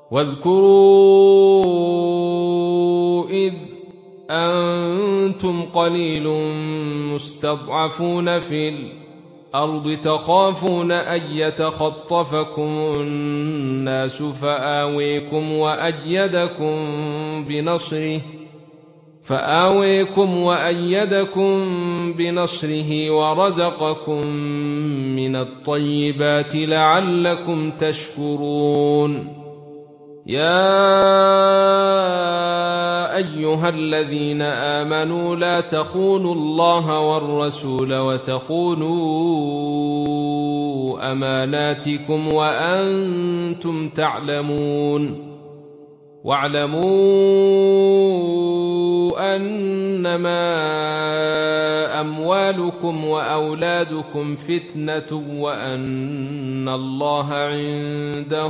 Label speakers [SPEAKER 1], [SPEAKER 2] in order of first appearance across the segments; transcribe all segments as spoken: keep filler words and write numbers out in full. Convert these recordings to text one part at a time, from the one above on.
[SPEAKER 1] واذكروا إذ أنتم قليل مستضعفون في الأرض تخافون أن يتخطفكم الناس فآويكم وأيدكم بنصره فآويكم وأيدكم بنصره ورزقكم من الطيبات لعلكم تشكرون. يا أيها الذين آمنوا لا تخونوا الله والرسول وتخونوا أماناتكم وأنتم تعلمون. واعلموا أنما أموالكم وأولادكم فتنة وأن الله عنده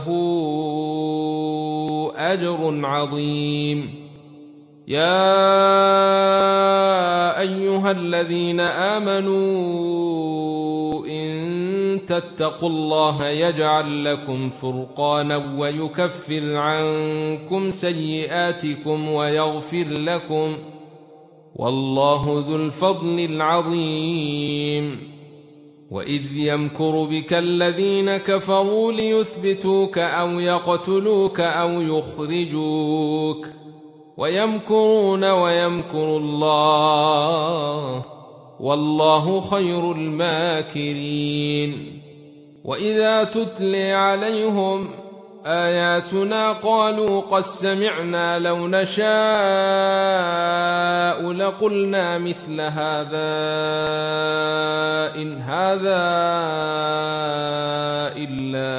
[SPEAKER 1] أجر عظيم. يا أيها الذين آمنوا إن تتقوا الله يجعل لكم فرقانا ويكفر عنكم سيئاتكم ويغفر لكم والله ذو الفضل العظيم. وإذ يمكر بك الذين كفروا ليثبتوك أو يقتلوك أو يخرجوك ويمكرون ويمكر الله والله خير الماكرين. وإذا تتلي عليهم آياتنا قالوا قد سمعنا لو نشاء لقلنا مثل هذا إن هذا إلا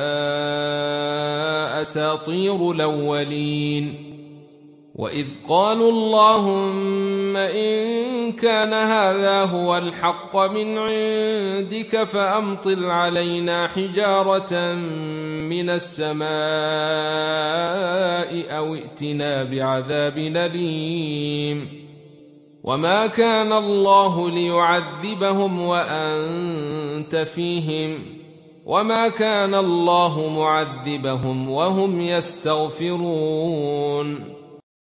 [SPEAKER 1] أساطير الأولين. وإذ قالوا اللهم إن كان هذا هو الحق من عندك فأمطر علينا حجارة من السماء أو ائتنا بعذاب أليم. وما كان الله ليعذبهم وأنت فيهم وما كان الله معذبهم وهم يستغفرون.